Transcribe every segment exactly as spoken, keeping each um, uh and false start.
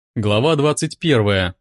Глава двадцать первая.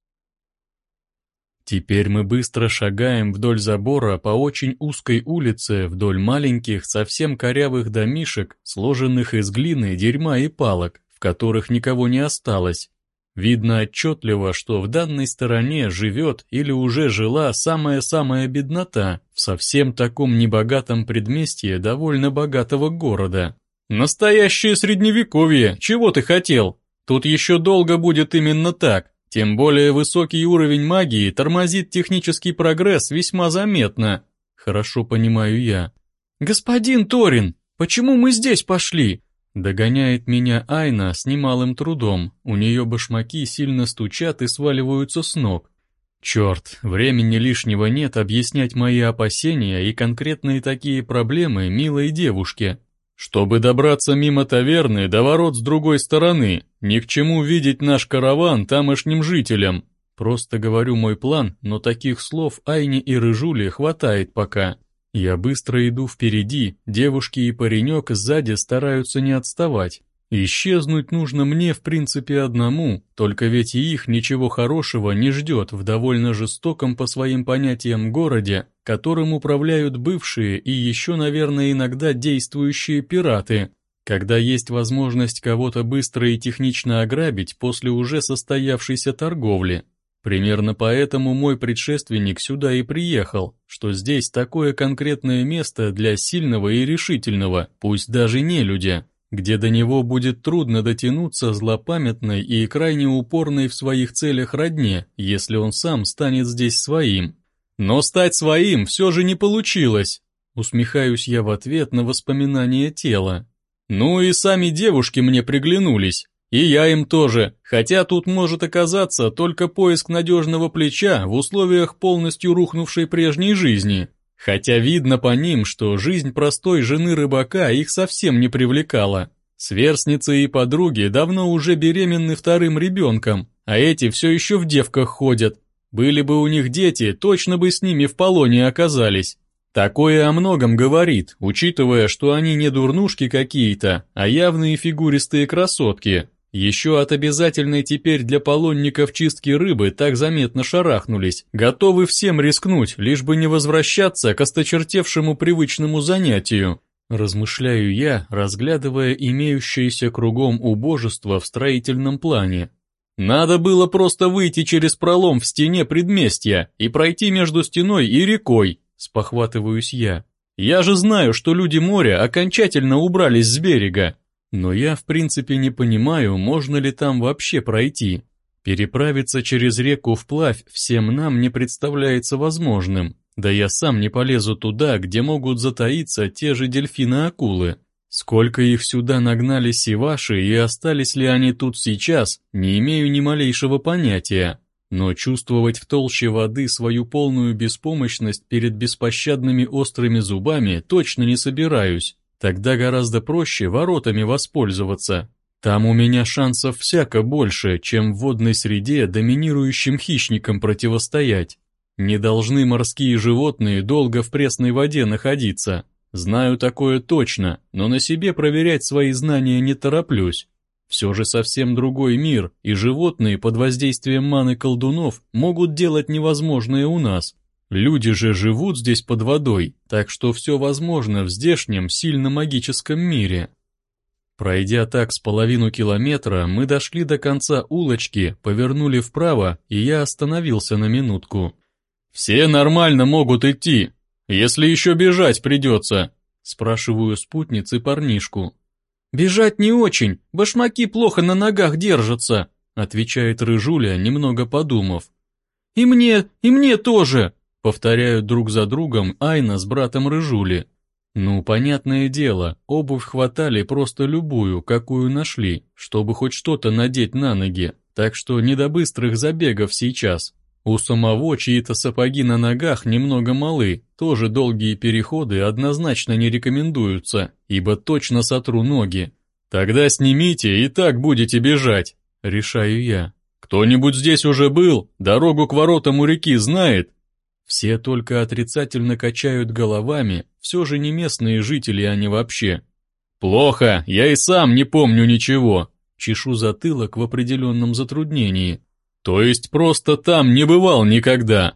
Теперь мы быстро шагаем вдоль забора по очень узкой улице, вдоль маленьких, совсем корявых домишек, сложенных из глины, дерьма и палок, в которых никого не осталось. Видно отчетливо, что в данной стороне живет или уже жила самая-самая беднота в совсем таком небогатом предместье довольно богатого города. Настоящее средневековье, чего ты хотел? Тут еще долго будет именно так, тем более высокий уровень магии тормозит технический прогресс весьма заметно. Хорошо понимаю я. «Господин Торин, почему мы здесь пошли?» Догоняет меня Айна с немалым трудом, у нее башмаки сильно стучат и сваливаются с ног. Черт, времени лишнего нет объяснять мои опасения и конкретные такие проблемы милой девушке. Чтобы добраться мимо таверны до ворот с другой стороны, ни к чему видеть наш караван тамошним жителям. Просто говорю мой план, но таких слов Айне и Рыжуле хватает пока. Я быстро иду впереди, девушки и паренек сзади стараются не отставать. Исчезнуть нужно мне в принципе одному, только ведь и их ничего хорошего не ждет в довольно жестоком по своим понятиям городе, которым управляют бывшие и еще, наверное, иногда действующие пираты, когда есть возможность кого-то быстро и технично ограбить после уже состоявшейся торговли. Примерно поэтому мой предшественник сюда и приехал, что здесь такое конкретное место для сильного и решительного, пусть даже нелюдя, где до него будет трудно дотянуться злопамятной и крайне упорной в своих целях родне, если он сам станет здесь своим. Но стать своим все же не получилось. Усмехаюсь я в ответ на воспоминания тела. Ну и сами девушки мне приглянулись. И я им тоже, хотя тут может оказаться только поиск надежного плеча в условиях полностью рухнувшей прежней жизни. Хотя видно по ним, что жизнь простой жены рыбака их совсем не привлекала. Сверстницы и подруги давно уже беременны вторым ребенком, а эти все еще в девках ходят. Были бы у них дети, точно бы с ними в полоне оказались. Такое о многом говорит, учитывая, что они не дурнушки какие-то, а явные фигуристые красотки. Еще от обязательной теперь для полонников чистки рыбы так заметно шарахнулись, готовы всем рискнуть, лишь бы не возвращаться к осточертевшему привычному занятию. Размышляю я, разглядывая имеющееся кругом убожество в строительном плане. Надо было просто выйти через пролом в стене предместья и пройти между стеной и рекой, спохватываюсь я. Я же знаю, что люди моря окончательно убрались с берега. Но я в принципе не понимаю, можно ли там вообще пройти. Переправиться через реку вплавь всем нам не представляется возможным. Да я сам не полезу туда, где могут затаиться те же дельфины-акулы. Сколько их сюда нагнали сиваши и остались ли они тут сейчас, не имею ни малейшего понятия. Но чувствовать в толще воды свою полную беспомощность перед беспощадными острыми зубами точно не собираюсь. Тогда гораздо проще воротами воспользоваться. Там у меня шансов всяко больше, чем в водной среде доминирующим хищникам противостоять. Не должны морские животные долго в пресной воде находиться. Знаю такое точно, но на себе проверять свои знания не тороплюсь. Все же совсем другой мир, и животные под воздействием маны колдунов могут делать невозможное у нас. Люди же живут здесь под водой, так что все возможно в здешнем сильно магическом мире. Пройдя так с половину километра, мы дошли до конца улочки, повернули вправо, и я остановился на минутку. «Все нормально могут идти, если еще бежать придется», спрашиваю спутницы парнишку. «Бежать не очень, башмаки плохо на ногах держатся», отвечает Рыжуля, немного подумав. «И мне, и мне тоже», повторяют друг за другом Айна с братом Рыжули. Ну, понятное дело, обувь хватали просто любую, какую нашли, чтобы хоть что-то надеть на ноги, так что не до быстрых забегов сейчас. У самого чьи-то сапоги на ногах немного малы, тоже долгие переходы однозначно не рекомендуются, ибо точно сотру ноги. Тогда снимите и так будете бежать, решаю я. Кто-нибудь здесь уже был, дорогу к воротам у реки знает? Все только отрицательно качают головами, все же не местные жители они вообще. «Плохо, я и сам не помню ничего», чешу затылок в определенном затруднении. То есть просто там не бывал никогда?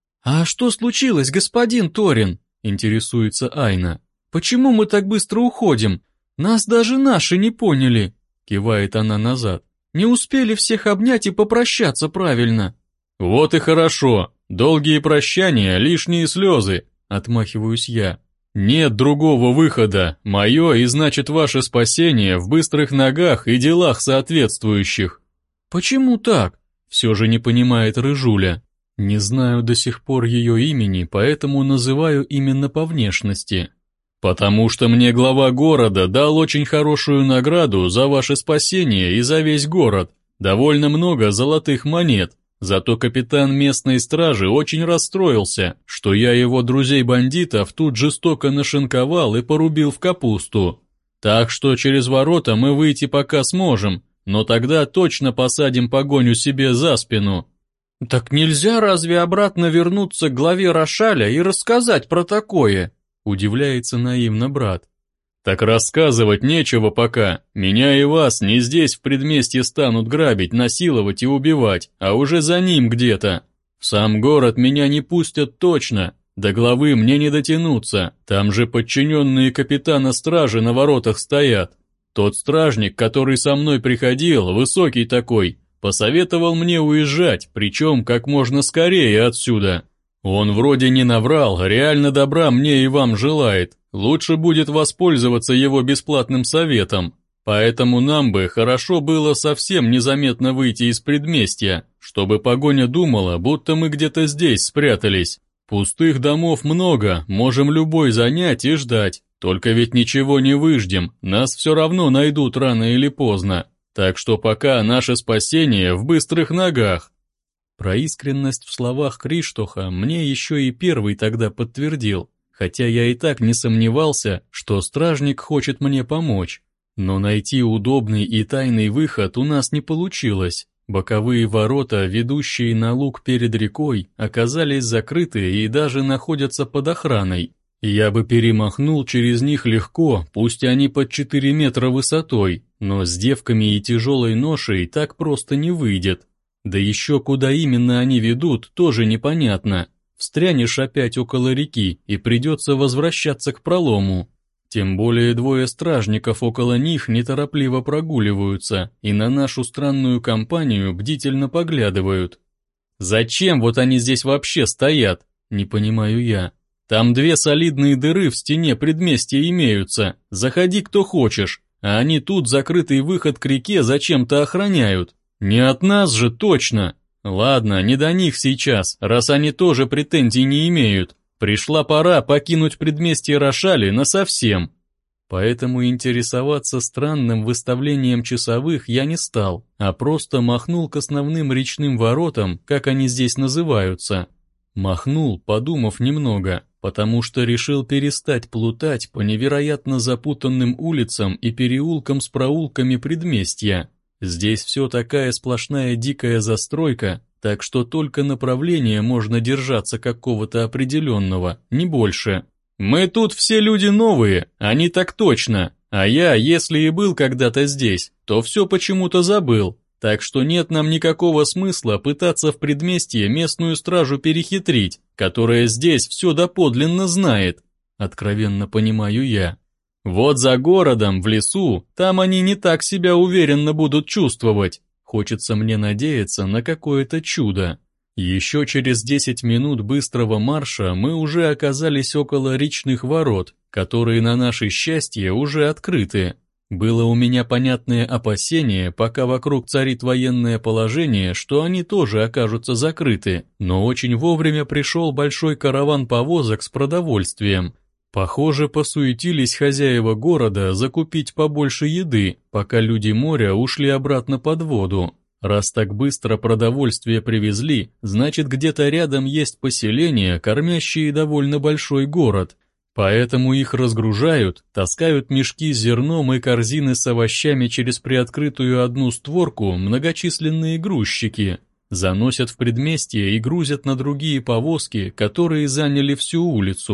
А что случилось, господин Торин? Интересуется Айна. Почему мы так быстро уходим? Нас даже наши не поняли. Кивает она назад. Не успели всех обнять и попрощаться правильно. Вот и хорошо. Долгие прощания, лишние слезы. Отмахиваюсь я. Нет другого выхода. Мое и значит ваше спасение в быстрых ногах и делах соответствующих. Почему так? Все же не понимает Рыжуля. Не знаю до сих пор ее имени, поэтому называю именно по внешности. Потому что мне глава города дал очень хорошую награду за ваше спасение и за весь город. Довольно много золотых монет. Зато капитан местной стражи очень расстроился, что я его друзей-бандитов тут жестоко нашинковал и порубил в капусту. Так что через ворота мы выйти пока сможем, но тогда точно посадим погоню себе за спину. Так нельзя разве обратно вернуться к главе Рошаля и рассказать про такое? Удивляется наивно брат. Так рассказывать нечего пока. Меня и вас не здесь в предместье станут грабить, насиловать и убивать, а уже за ним где-то. В сам город меня не пустят точно. До главы мне не дотянуться. Там же подчиненные капитана стражи на воротах стоят. Тот стражник, который со мной приходил, высокий такой, посоветовал мне уезжать, причем как можно скорее отсюда. Он вроде не наврал, реально добра мне и вам желает. Лучше будет воспользоваться его бесплатным советом. Поэтому нам бы хорошо было совсем незаметно выйти из предместья, чтобы погоня думала, будто мы где-то здесь спрятались. Пустых домов много, можем любой занять и ждать. Только ведь ничего не выждем, нас все равно найдут рано или поздно. Так что пока наше спасение в быстрых ногах. Про искренность в словах Криштоха мне еще и первый тогда подтвердил, хотя я и так не сомневался, что стражник хочет мне помочь. Но найти удобный и тайный выход у нас не получилось. Боковые ворота, ведущие на луг перед рекой, оказались закрыты и даже находятся под охраной. Я бы перемахнул через них легко, пусть они под четыре метра высотой, но с девками и тяжелой ношей так просто не выйдет. Да еще куда именно они ведут, тоже непонятно. Встрянешь опять около реки, и придется возвращаться к пролому. Тем более двое стражников около них неторопливо прогуливаются и на нашу странную компанию бдительно поглядывают. Зачем вот они здесь вообще стоят, не понимаю я. Там две солидные дыры в стене предместья имеются, заходи кто хочешь, а они тут закрытый выход к реке зачем-то охраняют. Не от нас же точно. Ладно, не до них сейчас, раз они тоже претензий не имеют. Пришла пора покинуть предместье Рошали насовсем. Поэтому интересоваться странным выставлением часовых я не стал, а просто махнул к основным речным воротам, как они здесь называются. Махнул, подумав немного, потому что решил перестать плутать по невероятно запутанным улицам и переулкам с проулками предместья. Здесь все такая сплошная дикая застройка, так что только направление можно держаться какого-то определенного, не больше. Мы тут все люди новые, они так точно, а я, если и был когда-то здесь, то все почему-то забыл, так что нет нам никакого смысла пытаться в предместье местную стражу перехитрить, которая здесь все доподлинно знает, откровенно понимаю я. Вот за городом, в лесу, там они не так себя уверенно будут чувствовать. Хочется мне надеяться на какое-то чудо. Еще через десять минут быстрого марша мы уже оказались около речных ворот, которые на наше счастье уже открыты. Было у меня понятное опасение, пока вокруг царит военное положение, что они тоже окажутся закрыты, но очень вовремя пришел большой караван повозок с продовольствием. Похоже, посуетились хозяева города закупить побольше еды, пока люди моря ушли обратно под воду. Раз так быстро продовольствие привезли, значит где-то рядом есть поселения, кормящие довольно большой город. Поэтому их разгружают, таскают мешки с зерном и корзины с овощами через приоткрытую одну створку многочисленные грузчики. Заносят в предместье и грузят на другие повозки, которые заняли всю улицу.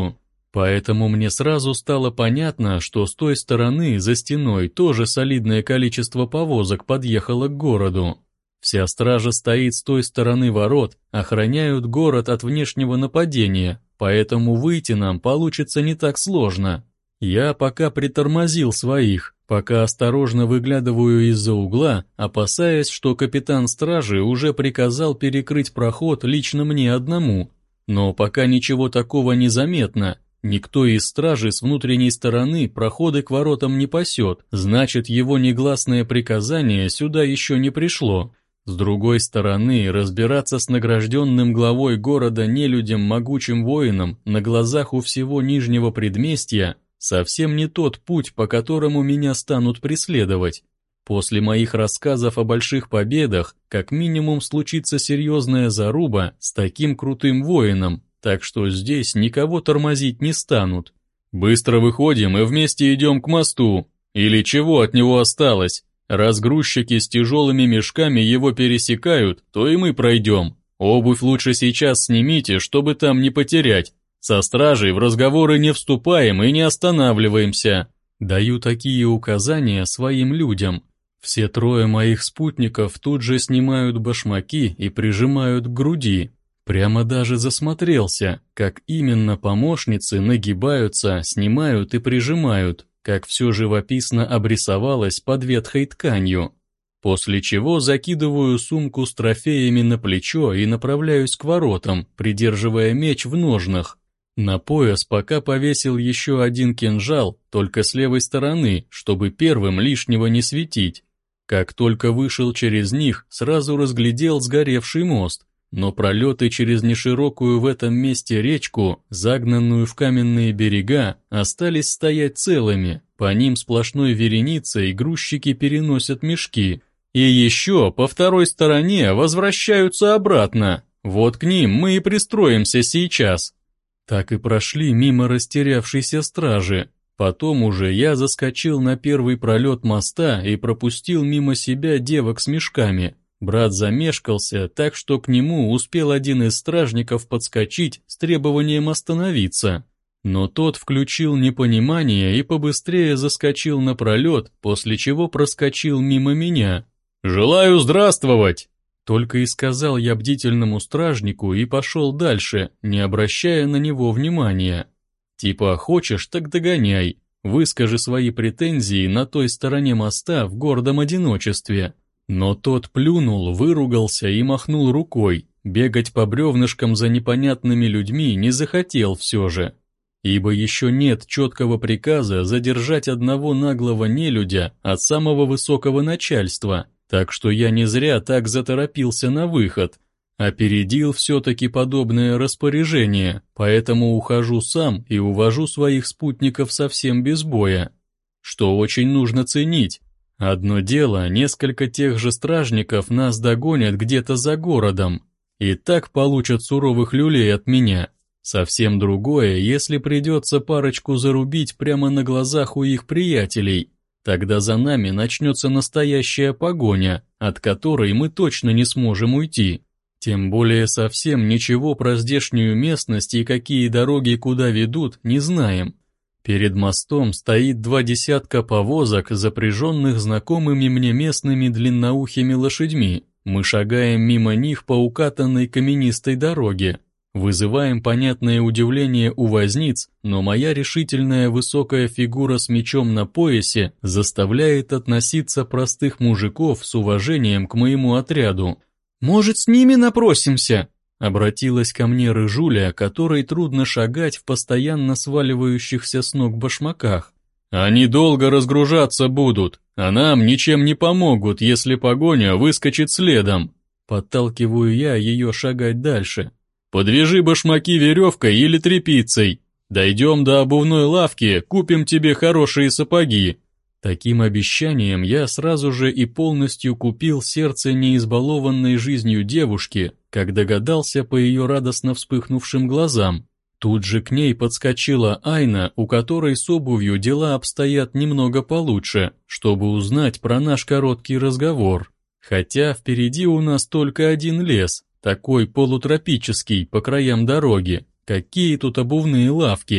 Поэтому мне сразу стало понятно, что с той стороны, за стеной, тоже солидное количество повозок подъехало к городу. Вся стража стоит с той стороны ворот, охраняют город от внешнего нападения, поэтому выйти нам получится не так сложно. Я пока притормозил своих, пока осторожно выглядываю из-за угла, опасаясь, что капитан стражи уже приказал перекрыть проход лично мне одному. Но пока ничего такого не заметно. Никто из стражи с внутренней стороны проходы к воротам не пасет, значит, его негласное приказание сюда еще не пришло. С другой стороны, разбираться с награжденным главой города нелюдям могучим воином на глазах у всего нижнего предместья совсем не тот путь, по которому меня станут преследовать. После моих рассказов о больших победах, как минимум случится серьезная заруба с таким крутым воином, так что здесь никого тормозить не станут. Быстро выходим и вместе идем к мосту. Или чего от него осталось? Раз грузчики с тяжелыми мешками его пересекают, то и мы пройдем. Обувь лучше сейчас снимите, чтобы там не потерять. Со стражей в разговоры не вступаем и не останавливаемся. Даю такие указания своим людям. Все трое моих спутников тут же снимают башмаки и прижимают к груди. Прямо даже засмотрелся, как именно помощницы нагибаются, снимают и прижимают, как все живописно обрисовалось под ветхой тканью. После чего закидываю сумку с трофеями на плечо и направляюсь к воротам, придерживая меч в ножнах. На пояс пока повесил еще один кинжал, только с левой стороны, чтобы первым лишнего не светить. Как только вышел через них, сразу разглядел сгоревший мост. Но пролеты через неширокую в этом месте речку, загнанную в каменные берега, остались стоять целыми, по ним сплошной вереницей грузчики переносят мешки. И еще по второй стороне возвращаются обратно, вот к ним мы и пристроимся сейчас. Так и прошли мимо растерявшейся стражи. Потом уже я заскочил на первый пролет моста и пропустил мимо себя девок с мешками. Брат замешкался, так что к нему успел один из стражников подскочить с требованием остановиться. Но тот включил непонимание и побыстрее заскочил на пролет, после чего проскочил мимо меня. «Желаю здравствовать!» Только и сказал я бдительному стражнику и пошел дальше, не обращая на него внимания. Типа хочешь, так догоняй, выскажи свои претензии на той стороне моста в гордом одиночестве. Но тот плюнул, выругался и махнул рукой, бегать по бревнышкам за непонятными людьми не захотел все же. Ибо еще нет четкого приказа задержать одного наглого нелюдя от самого высокого начальства, так что я не зря так заторопился на выход. Опередил все-таки подобное распоряжение, поэтому ухожу сам и увожу своих спутников совсем без боя. Что очень нужно ценить. Одно дело, несколько тех же стражников нас догонят где-то за городом, и так получат суровых люлей от меня. Совсем другое, если придется парочку зарубить прямо на глазах у их приятелей. Тогда за нами начнется настоящая погоня, от которой мы точно не сможем уйти. Тем более совсем ничего про здешнюю местность и какие дороги куда ведут не знаем. Перед мостом стоит два десятка повозок, запряженных знакомыми мне местными длинноухими лошадьми. Мы шагаем мимо них по укатанной каменистой дороге. Вызываем понятное удивление у возниц, но моя решительная высокая фигура с мечом на поясе заставляет относиться простых мужиков с уважением к моему отряду. «Может, с ними напросимся?» Обратилась ко мне рыжуля, которой трудно шагать в постоянно сваливающихся с ног башмаках. «Они долго разгружаться будут, а нам ничем не помогут, если погоня выскочит следом». Подталкиваю я ее шагать дальше. «Подвяжи башмаки веревкой или тряпицей. Дойдем до обувной лавки, купим тебе хорошие сапоги». Таким обещанием я сразу же и полностью купил сердце неизбалованной жизнью девушки, как догадался по ее радостно вспыхнувшим глазам. Тут же к ней подскочила Айна, у которой с обувью дела обстоят немного получше, чтобы узнать про наш короткий разговор. Хотя впереди у нас только один лес, такой полутропический, по краям дороги. Какие тут обувные лавки?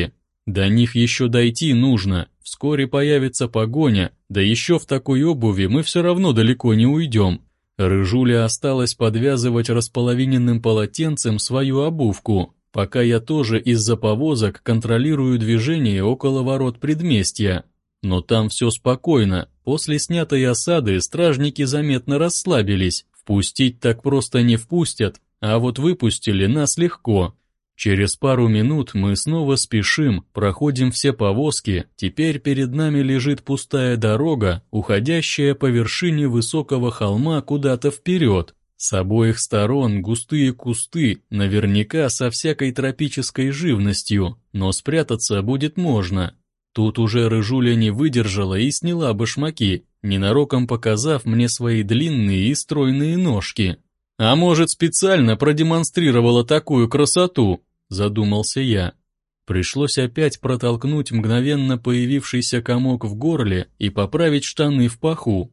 До них еще дойти нужно, вскоре появится погоня, да еще в такой обуви мы все равно далеко не уйдем. Рыжуля осталось подвязывать располовиненным полотенцем свою обувку, пока я тоже из-за повозок контролирую движение около ворот предместья. Но там все спокойно, после снятой осады стражники заметно расслабились, впустить так просто не впустят, а вот выпустили нас легко. Через пару минут мы снова спешим, проходим все повозки, теперь перед нами лежит пустая дорога, уходящая по вершине высокого холма куда-то вперед. С обоих сторон густые кусты, наверняка со всякой тропической живностью, но спрятаться будет можно. Тут уже Рыжуля не выдержала и сняла башмаки, ненароком показав мне свои длинные и стройные ножки. А может, специально продемонстрировала такую красоту? Задумался я. Пришлось опять протолкнуть мгновенно появившийся комок в горле и поправить штаны в паху.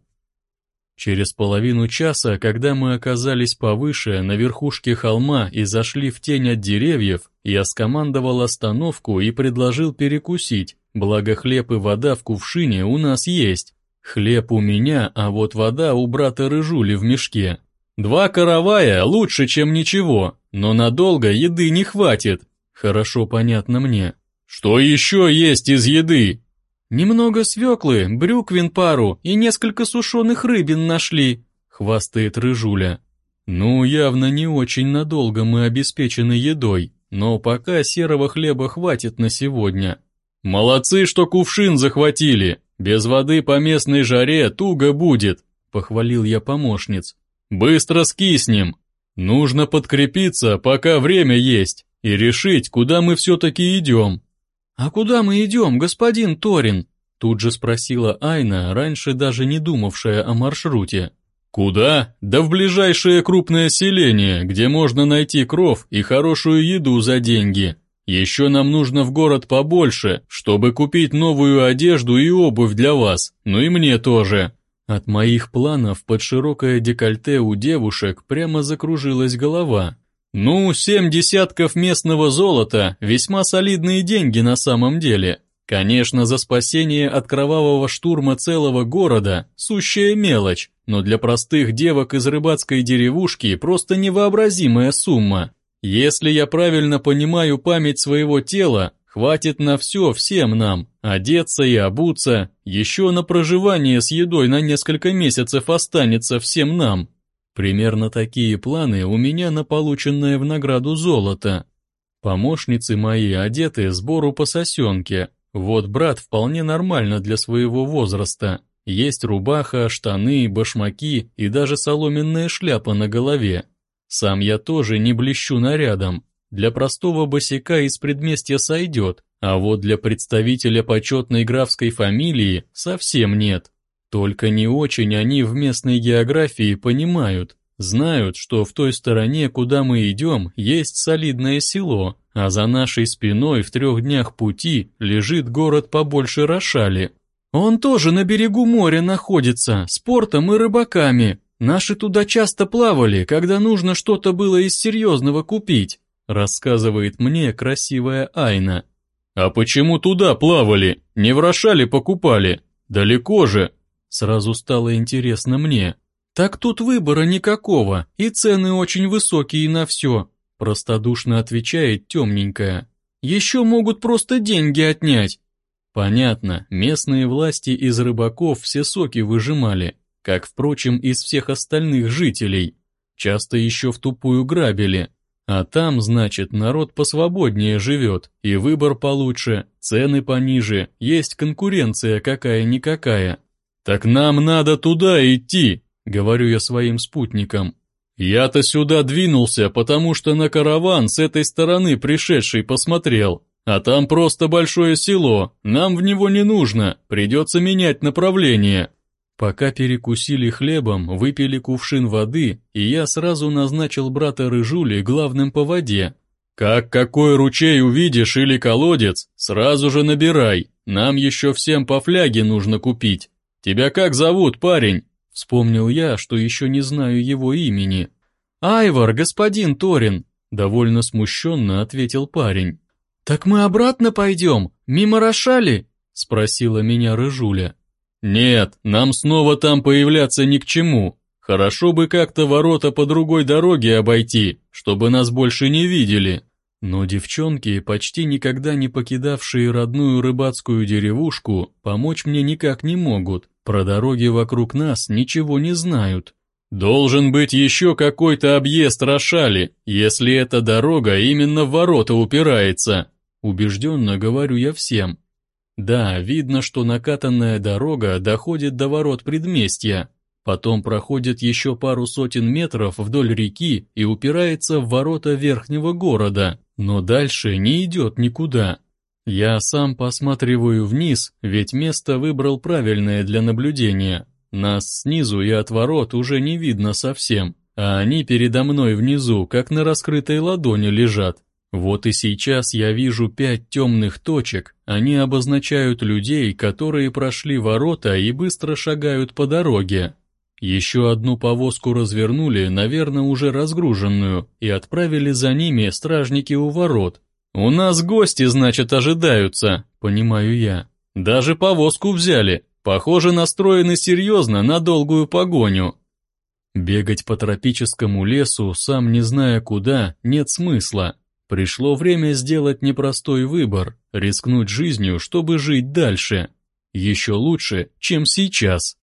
Через половину часа, когда мы оказались повыше, на верхушке холма и зашли в тень от деревьев, я скомандовал остановку и предложил перекусить, благо хлеб и вода в кувшине у нас есть. Хлеб у меня, а вот вода у брата Рыжули в мешке. Два каравая лучше, чем ничего, но надолго еды не хватит. Хорошо понятно мне. Что еще есть из еды? Немного свеклы, брюквин пару и несколько сушеных рыбин нашли, хвастает Рыжуля. Ну, явно не очень надолго мы обеспечены едой, но пока серого хлеба хватит на сегодня. Молодцы, что кувшин захватили. Без воды по местной жаре туго будет, похвалил я помощниц. Быстро скиснем. Нужно подкрепиться, пока время есть, и решить, куда мы все-таки идем. «А куда мы идем, господин Торин?» Тут же спросила Айна, раньше даже не думавшая о маршруте. «Куда? Да в ближайшее крупное селение, где можно найти кров и хорошую еду за деньги. Еще нам нужно в город побольше, чтобы купить новую одежду и обувь для вас, ну и мне тоже». От моих планов под широкое декольте у девушек прямо закружилась голова. Ну, семь десятков местного золота – весьма солидные деньги на самом деле. Конечно, за спасение от кровавого штурма целого города – сущая мелочь, но для простых девок из рыбацкой деревушки просто невообразимая сумма. Если я правильно понимаю память своего тела, хватит на все всем нам, одеться и обуться, еще на проживание с едой на несколько месяцев останется всем нам. Примерно такие планы у меня на полученное в награду золото. Помощницы мои одеты сбору по сосенке. Вот брат вполне нормально для своего возраста. Есть рубаха, штаны, башмаки и даже соломенная шляпа на голове. Сам я тоже не блещу нарядом. Для простого босяка из предместья сойдет, а вот для представителя почетной графской фамилии совсем нет. Только не очень они в местной географии понимают, знают, что в той стороне, куда мы идем, есть солидное село, а за нашей спиной в трех днях пути лежит город побольше Рошали. Он тоже на берегу моря находится, с портом и рыбаками. Наши туда часто плавали, когда нужно что-то было из серьезного купить, рассказывает мне красивая Айна. А почему туда плавали? Не в Рошале покупали? Далеко же. Сразу стало интересно мне. Так тут выбора никакого, и цены очень высокие на все, простодушно отвечает темненькая. Еще могут просто деньги отнять. Понятно, местные власти из рыбаков все соки выжимали, как, впрочем, из всех остальных жителей. Часто еще в тупую грабили. А там, значит, народ посвободнее живет, и выбор получше, цены пониже, есть конкуренция какая-никакая. «Так нам надо туда идти», — говорю я своим спутникам. «Я-то сюда двинулся, потому что на караван с этой стороны пришедший посмотрел, а там просто большое село, нам в него не нужно, придется менять направление». Пока перекусили хлебом, выпили кувшин воды, и я сразу назначил брата Рыжули главным по воде. «Как какой ручей увидишь или колодец, сразу же набирай, нам еще всем по фляге нужно купить. Тебя как зовут, парень?» Вспомнил я, что еще не знаю его имени. «Айвар, господин Торин», — довольно смущенно ответил парень. «Так мы обратно пойдем, мимо Рошали?» — спросила меня Рыжуля. «Нет, нам снова там появляться ни к чему. Хорошо бы как-то ворота по другой дороге обойти, чтобы нас больше не видели». Но девчонки, почти никогда не покидавшие родную рыбацкую деревушку, помочь мне никак не могут, про дороги вокруг нас ничего не знают. «Должен быть еще какой-то объезд Рошали, если эта дорога именно в ворота упирается», убежденно говорю я всем. Да, видно, что накатанная дорога доходит до ворот предместья, потом проходит еще пару сотен метров вдоль реки и упирается в ворота верхнего города, но дальше не идет никуда. Я сам посматриваю вниз, ведь место выбрал правильное для наблюдения. Нас снизу и от ворот уже не видно совсем, а они передо мной внизу, как на раскрытой ладони лежат. Вот и сейчас я вижу пять темных точек, они обозначают людей, которые прошли ворота и быстро шагают по дороге. Еще одну повозку развернули, наверное, уже разгруженную, и отправили за ними стражники у ворот. «У нас гости, значит, ожидаются», — понимаю я. «Даже повозку взяли, похоже, настроены серьезно на долгую погоню». Бегать по тропическому лесу, сам не зная куда, нет смысла. Пришло время сделать непростой выбор, рискнуть жизнью, чтобы жить дальше. Еще лучше, чем сейчас.